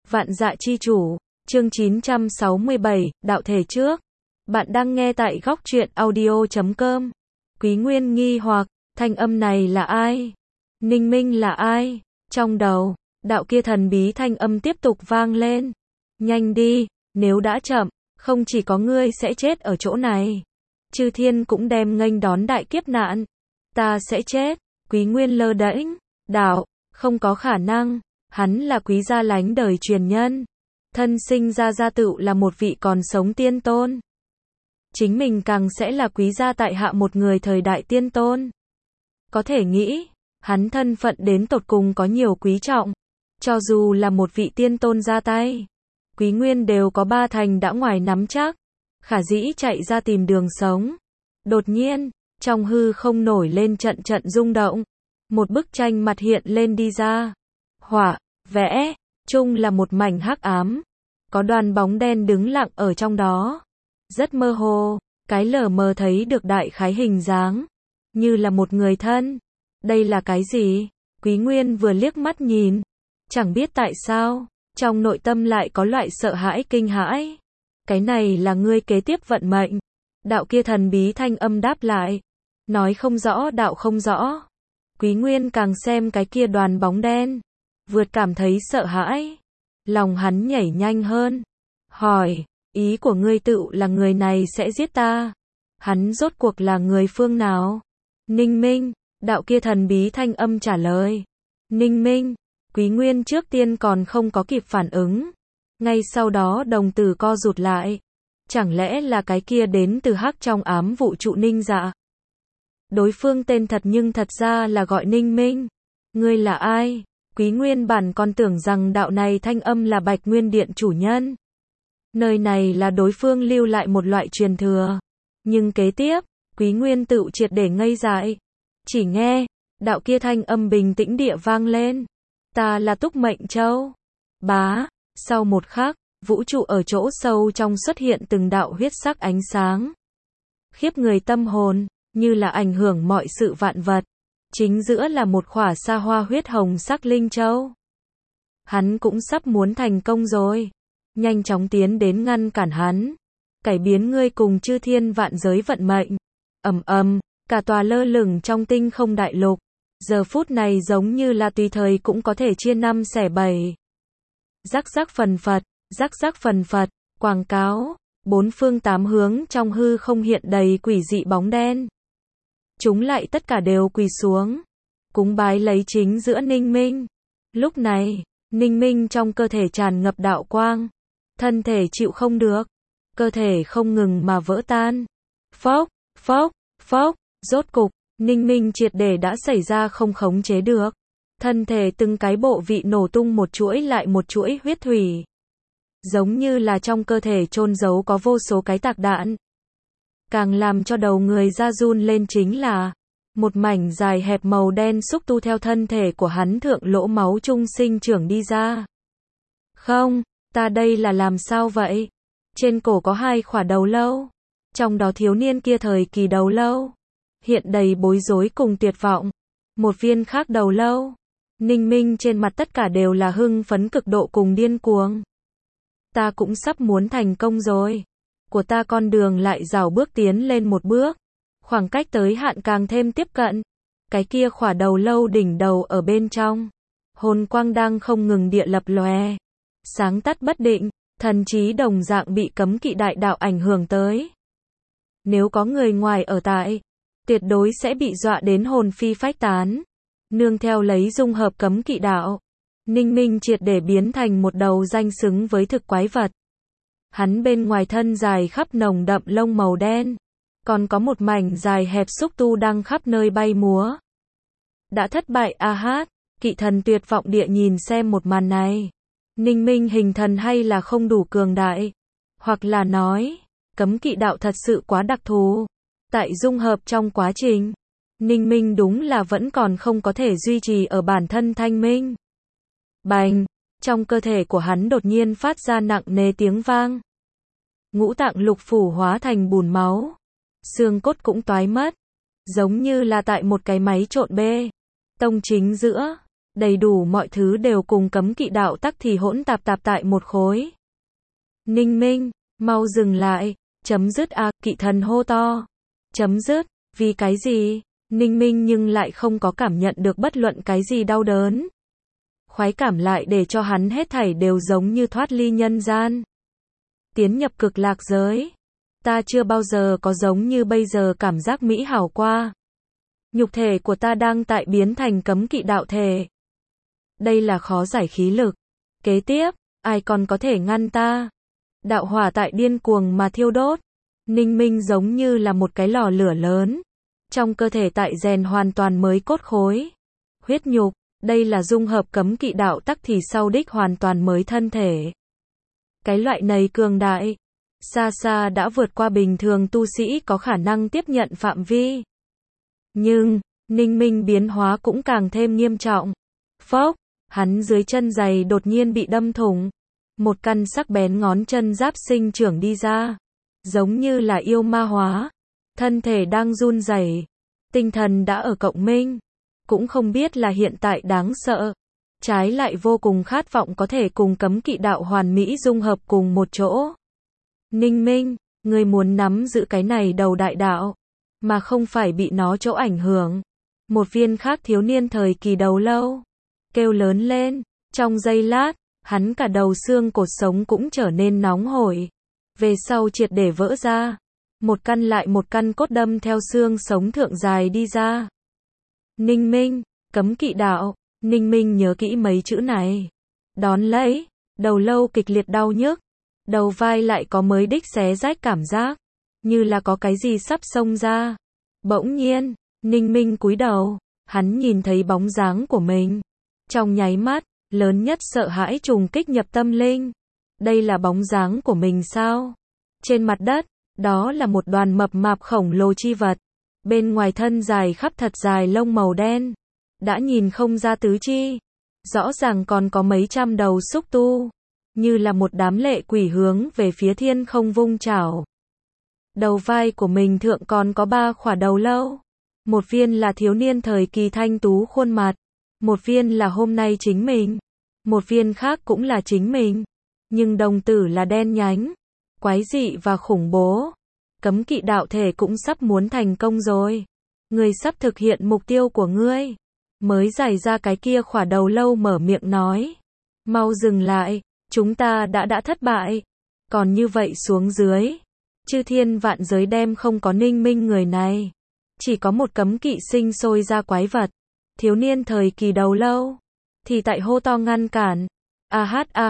Vạn Dạ Chi Chủ, chương 967, đạo thể trước. Bạn đang nghe tại góc truyện audio.com. Quý Nguyên nghi hoặc, thanh âm này là ai? Ninh Minh là ai? Trong đầu, đạo kia thần bí thanh âm tiếp tục vang lên. Nhanh đi, nếu đã chậm, không chỉ có ngươi sẽ chết ở chỗ này. Chư thiên cũng đem nghênh đón đại kiếp nạn. Ta sẽ chết. Quý Nguyên lơ đễnh, đạo, không có khả năng. Hắn là Quý gia lánh đời truyền nhân. Thân sinh ra gia tựu là một vị còn sống tiên tôn. Chính mình càng sẽ là Quý gia tại hạ một người thời đại tiên tôn. Có thể nghĩ, hắn thân phận đến tột cùng có nhiều quý trọng. Cho dù là một vị tiên tôn ra tay, Quý Nguyên đều có 3 thành đã ngoài nắm chắc. Khả dĩ chạy ra tìm đường sống. Đột nhiên, trong hư không nổi lên trận trận rung động. Một bức tranh mặt hiện lên đi ra. Họa, vẽ, chung là một mảnh hắc ám. Có đoàn bóng đen đứng lặng ở trong đó. Rất mơ hồ, cái lờ mờ thấy được đại khái hình dáng. Như là một người thân. Đây là cái gì? Quý Nguyên vừa liếc mắt nhìn. Chẳng biết tại sao, trong nội tâm lại có loại sợ hãi kinh hãi. Cái này là ngươi kế tiếp vận mệnh. Đạo kia thần bí thanh âm đáp lại. Nói không rõ đạo không rõ. Quý Nguyên càng xem cái kia đoàn bóng đen, vượt cảm thấy sợ hãi. Lòng hắn nhảy nhanh hơn. Hỏi, ý của ngươi tựu là người này sẽ giết ta? Hắn rốt cuộc là người phương nào? Ninh Minh, đạo kia thần bí thanh âm trả lời. Ninh Minh, Quý Nguyên trước tiên còn không có kịp phản ứng. Ngay sau đó đồng tử co rụt lại. Chẳng lẽ là cái kia đến từ hắc trong ám vũ trụ Ninh Dạ? Đối phương tên thật nhưng thật ra là gọi Ninh Minh. Ngươi là ai? Quý Nguyên bản còn tưởng rằng đạo này thanh âm là Bạch Nguyên Điện chủ nhân. Nơi này là đối phương lưu lại một loại truyền thừa. Nhưng kế tiếp, Quý Nguyên tựu triệt để ngây dại. Chỉ nghe, đạo kia thanh âm bình tĩnh địa vang lên. Ta là Túc Mệnh Châu. Bá, sau một khắc, vũ trụ ở chỗ sâu trong xuất hiện từng đạo huyết sắc ánh sáng. Khiếp người tâm hồn, như là ảnh hưởng mọi sự vạn vật. Chính giữa là một khỏa sa hoa huyết hồng sắc linh châu. Hắn cũng sắp muốn thành công rồi. Nhanh chóng tiến đến ngăn cản hắn. Cải biến ngươi cùng chư thiên vạn giới vận mệnh. Ầm ầm, cả tòa lơ lửng trong tinh không đại lục. Giờ phút này giống như là tùy thời cũng có thể chia 5 xẻ 7. Rắc rắc phần phật, quảng cáo. 4 phương 8 hướng trong hư không hiện đầy quỷ dị bóng đen. Chúng lại tất cả đều quỳ xuống. Cúng bái lấy chính giữa Ninh Minh. Lúc này, Ninh Minh trong cơ thể tràn ngập đạo quang. Thân thể chịu không được. Cơ thể không ngừng mà vỡ tan. Phốc, rốt cục, Ninh Minh triệt để đã xảy ra không khống chế được. Thân thể từng cái bộ vị nổ tung một chuỗi lại một chuỗi huyết thủy. Giống như là trong cơ thể chôn giấu có vô số cái tạc đạn. Càng làm cho đầu người ra run lên chính là một mảnh dài hẹp màu đen xúc tu theo thân thể của hắn thượng lỗ máu trung sinh trưởng đi ra. Không, ta đây là làm sao vậy? Trên cổ có 2 khỏa đầu lâu. Trong đó thiếu niên kia thời kỳ đầu lâu hiện đầy bối rối cùng tuyệt vọng. Một viên khác đầu lâu. Ninh Minh trên mặt tất cả đều là hưng phấn cực độ cùng điên cuồng. Ta cũng sắp muốn thành công rồi. Của ta con đường lại rảo bước tiến lên một bước. Khoảng cách tới hạn càng thêm tiếp cận. Cái kia khỏa đầu lâu đỉnh đầu ở bên trong. Hồn quang đang không ngừng địa lập lòe. Sáng tắt bất định, thần trí đồng dạng bị cấm kỵ đại đạo ảnh hưởng tới. Nếu có người ngoài ở tại, tuyệt đối sẽ bị dọa đến hồn phi phách tán. Nương theo lấy dung hợp cấm kỵ đạo. Ninh Minh triệt để biến thành một đầu danh xứng với thực quái vật. Hắn bên ngoài thân dài khắp nồng đậm lông màu đen. Còn có một mảnh dài hẹp xúc tu đang khắp nơi bay múa. Đã thất bại kỵ thần tuyệt vọng địa nhìn xem một màn này. Ninh Minh hình thần hay là không đủ cường đại. Hoặc là nói, cấm kỵ đạo thật sự quá đặc thù. Tại dung hợp trong quá trình, Ninh Minh đúng là vẫn còn không có thể duy trì ở bản thân thanh minh. Bành, trong cơ thể của hắn đột nhiên phát ra nặng nề tiếng vang. Ngũ tạng lục phủ hóa thành bùn máu. Xương cốt cũng toái mất. Giống như là tại một cái máy trộn bê tông chính giữa. đầy đủ mọi thứ đều cùng cấm kỵ đạo tắc thì hỗn tạp tạp tại một khối. Ninh Minh, mau dừng lại, chấm dứt a, kỵ thần hô to. Chấm dứt, vì cái gì? Ninh Minh nhưng lại không có cảm nhận được bất luận cái gì đau đớn. Khoái cảm lại để cho hắn hết thảy đều giống như thoát ly nhân gian. Tiến nhập cực lạc giới. Ta chưa bao giờ có giống như bây giờ cảm giác mỹ hảo qua. Nhục thể của ta đang tại biến thành cấm kỵ đạo thể. Đây là khó giải khí lực. Kế tiếp, ai còn có thể ngăn ta? Đạo hỏa tại điên cuồng mà thiêu đốt. Ninh Minh giống như là một cái lò lửa lớn. Trong cơ thể tại rèn hoàn toàn mới cốt khối. Huyết nhục, đây là dung hợp cấm kỵ đạo tắc thì sau đích hoàn toàn mới thân thể. Cái loại này cường đại, xa xa đã vượt qua bình thường tu sĩ có khả năng tiếp nhận phạm vi. Nhưng, Ninh Minh biến hóa cũng càng thêm nghiêm trọng. Phốc, hắn dưới chân giày đột nhiên bị đâm thủng. Một căn sắc bén ngón chân giáp sinh trưởng đi ra. Giống như là yêu ma hóa. Thân thể đang run rẩy, tinh thần đã ở cộng minh. Cũng không biết là hiện tại đáng sợ. Trái lại vô cùng khát vọng có thể cùng cấm kỵ đạo hoàn mỹ dung hợp cùng một chỗ. Ninh Minh, người muốn nắm giữ cái này đầu đại đạo, mà không phải bị nó chỗ ảnh hưởng. Một viên khác thiếu niên thời kỳ đầu lâu, kêu lớn lên, trong giây lát, hắn cả đầu xương cột sống cũng trở nên nóng hổi. Về sau triệt để vỡ ra, một căn lại một căn cốt đâm theo xương sống thượng dài đi ra. Ninh Minh, cấm kỵ đạo, Ninh Minh nhớ kỹ mấy chữ này. Đón lấy, đầu lâu kịch liệt đau nhức, đầu vai lại có mới đích xé rách cảm giác, như là có cái gì sắp xông ra. Bỗng nhiên, Ninh Minh cúi đầu, hắn nhìn thấy bóng dáng của mình. Trong nháy mắt, lớn nhất sợ hãi trùng kích nhập tâm linh. Đây là bóng dáng của mình sao? Trên mặt đất, đó là một đoàn mập mạp khổng lồ chi vật. Bên ngoài thân dài khắp thật dài lông màu đen. Đã nhìn không ra tứ chi. Rõ ràng còn có mấy trăm đầu xúc tu. Như là một đám lệ quỷ hướng về phía thiên không vung chảo. Đầu vai của mình thượng còn có 3 khỏa đầu lâu. Một viên là thiếu niên thời kỳ thanh tú khuôn mặt. Một viên là hôm nay chính mình. Một viên khác cũng là chính mình. Nhưng đồng tử là đen nhánh. Quái dị và khủng bố. Cấm kỵ đạo thể cũng sắp muốn thành công rồi. Ngươi sắp thực hiện mục tiêu của ngươi. Mới giải ra cái kia khỏa đầu lâu mở miệng nói. Mau dừng lại, chúng ta đã thất bại. Còn như vậy xuống dưới. Chư thiên vạn giới đem không có Ninh Minh người này. Chỉ có một cấm kỵ sinh sôi ra quái vật. Thiếu niên thời kỳ đầu lâu. Thì tại hô to ngăn cản. A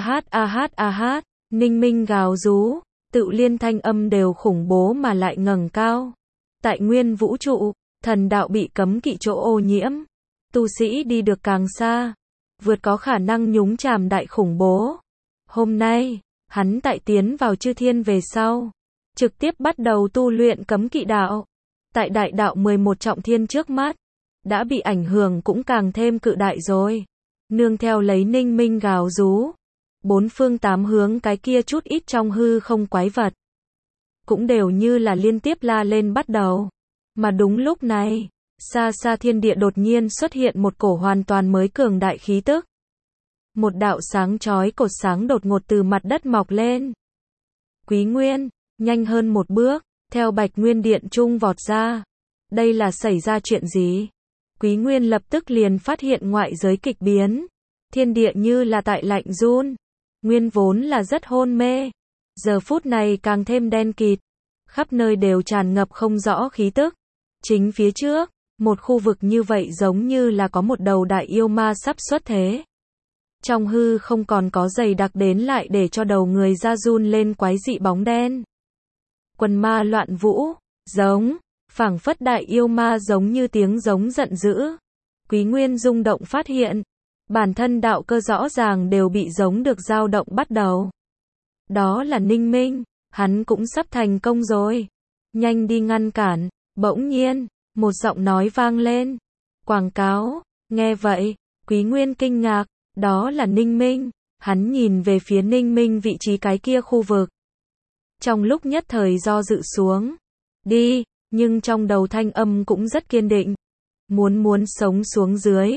hát. Ninh Minh gào rú. Tự liên thanh âm đều khủng bố mà lại ngẩng cao. Tại nguyên vũ trụ, thần đạo bị cấm kỵ chỗ ô nhiễm. Tu sĩ đi được càng xa, vượt có khả năng nhúng chàm đại khủng bố. Hôm nay, hắn tại tiến vào chư thiên về sau, trực tiếp bắt đầu tu luyện cấm kỵ đạo. Tại đại đạo 11 trọng thiên trước mắt, đã bị ảnh hưởng cũng càng thêm cự đại rồi. Nương theo lấy Ninh Minh gào rú. 4 phương 8 hướng cái kia chút ít trong hư không quái vật. Cũng đều như là liên tiếp la lên bắt đầu. Mà đúng lúc này, xa xa thiên địa đột nhiên xuất hiện một cổ hoàn toàn mới cường đại khí tức. Một đạo sáng chói cột sáng đột ngột từ mặt đất mọc lên. Quý Nguyên, nhanh hơn một bước, theo Bạch Nguyên Điện trung vọt ra. Đây là xảy ra chuyện gì? Quý Nguyên lập tức liền phát hiện ngoại giới kịch biến. Thiên địa như là tại lạnh run. Nguyên vốn là rất hôn mê. Giờ phút này càng thêm đen kịt. Khắp nơi đều tràn ngập không rõ khí tức. Chính phía trước, một khu vực như vậy giống như là có một đầu đại yêu ma sắp xuất thế. Trong hư không còn có dày đặc đến lại để cho đầu người ra run lên quái dị bóng đen. Quần ma loạn vũ, giống, phảng phất đại yêu ma giống như tiếng giống giận dữ. Quý Nguyên rung động phát hiện, bản thân đạo cơ rõ ràng đều bị giống được dao động bắt đầu. Đó là Ninh Minh, hắn cũng sắp thành công rồi. Nhanh đi ngăn cản, bỗng nhiên, một giọng nói vang lên. Quảng cáo, nghe vậy, Quý Nguyên kinh ngạc, đó là Ninh Minh. Hắn nhìn về phía Ninh Minh vị trí cái kia khu vực. Trong lúc nhất thời do dự xuống. Đi, nhưng trong đầu thanh âm cũng rất kiên định. Muốn sống xuống dưới.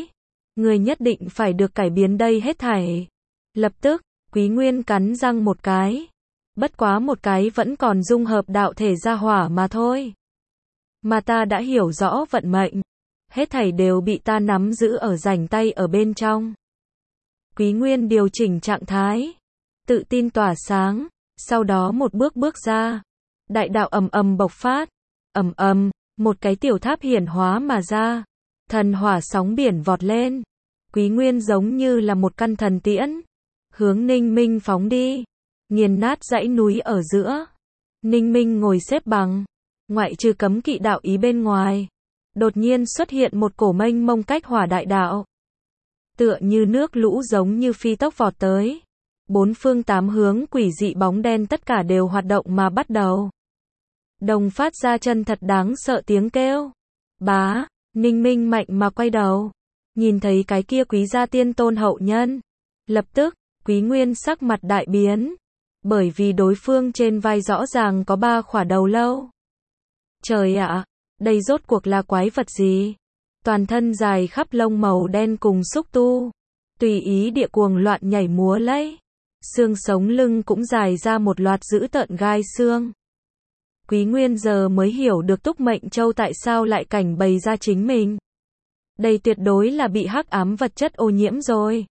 Người nhất định phải được cải biến đây hết thảy. Lập tức, Quý Nguyên cắn răng một cái. Bất quá một cái vẫn còn dung hợp đạo thể ra hỏa mà thôi. Mà ta đã hiểu rõ vận mệnh. Hết thảy đều bị ta nắm giữ ở rảnh tay ở bên trong. Quý Nguyên điều chỉnh trạng thái. Tự tin tỏa sáng. Sau đó một bước bước ra. Đại đạo ầm ầm bộc phát. Ầm ầm, một cái tiểu tháp hiển hóa mà ra. Thần hỏa sóng biển vọt lên. Quý Nguyên giống như là một căn thần tiễn. Hướng Ninh Minh phóng đi. Nghiền nát dãy núi ở giữa. Ninh Minh ngồi xếp bằng. Ngoại trừ cấm kỵ đạo ý bên ngoài. Đột nhiên xuất hiện một cổ mênh mông cách hỏa đại đạo. Tựa như nước lũ giống như phi tốc vọt tới. Bốn phương tám hướng quỷ dị bóng đen tất cả đều hoạt động mà bắt đầu. Đồng phát ra chân thật đáng sợ tiếng kêu. Bá, Ninh Minh mạnh mà quay đầu. Nhìn thấy cái kia quý gia tiên tôn hậu nhân. Lập tức, Quý Nguyên sắc mặt đại biến. Bởi vì đối phương trên vai rõ ràng có 3 khỏa đầu lâu. Trời ạ, đây rốt cuộc là quái vật gì? Toàn thân dài khắp lông màu đen cùng xúc tu. Tùy ý địa cuồng loạn nhảy múa lấy. Xương sống lưng cũng dài ra một loạt dữ tợn gai xương. Quý Nguyên giờ mới hiểu được Túc Mệnh Châu tại sao lại cảnh bày ra chính mình. Đây tuyệt đối là bị hắc ám vật chất ô nhiễm rồi.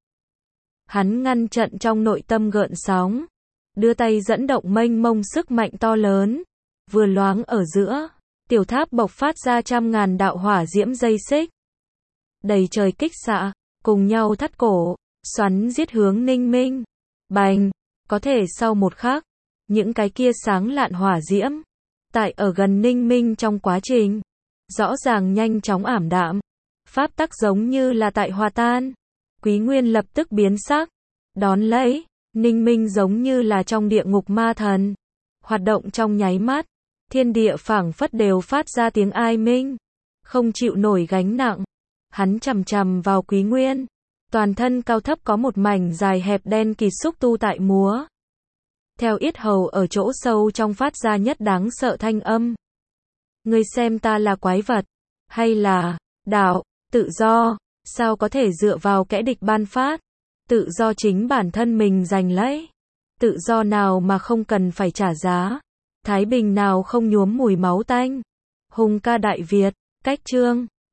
Hắn ngăn trận trong nội tâm gợn sóng. Đưa tay dẫn động mênh mông sức mạnh to lớn. Vừa loáng ở giữa, tiểu tháp bộc phát ra trăm ngàn đạo hỏa diễm dây xích. Đầy trời kích xạ, cùng nhau thắt cổ, xoắn giết hướng Ninh Minh. Bành, có thể sau một khắc, những cái kia sáng lạn hỏa diễm, tại ở gần Ninh Minh trong quá trình, rõ ràng nhanh chóng ảm đạm. Pháp tắc giống như là tại hòa tan. Quý Nguyên lập tức biến sắc. Đón lấy, Ninh Minh giống như là trong địa ngục ma thần. Hoạt động trong nháy mắt, thiên địa phảng phất đều phát ra tiếng ai minh. Không chịu nổi gánh nặng. Hắn chằm chằm vào Quý Nguyên. Toàn thân cao thấp có một mảnh dài hẹp đen kịt xúc tu tại múa. Theo yết hầu ở chỗ sâu trong phát ra nhất đáng sợ thanh âm. Ngươi xem ta là quái vật, hay là đạo, tự do, sao có thể dựa vào kẻ địch ban phát? Tự do chính bản thân mình giành lấy. Tự do nào mà không cần phải trả giá? Thái bình nào không nhuốm mùi máu tanh? Hùng ca Đại Việt, cách chương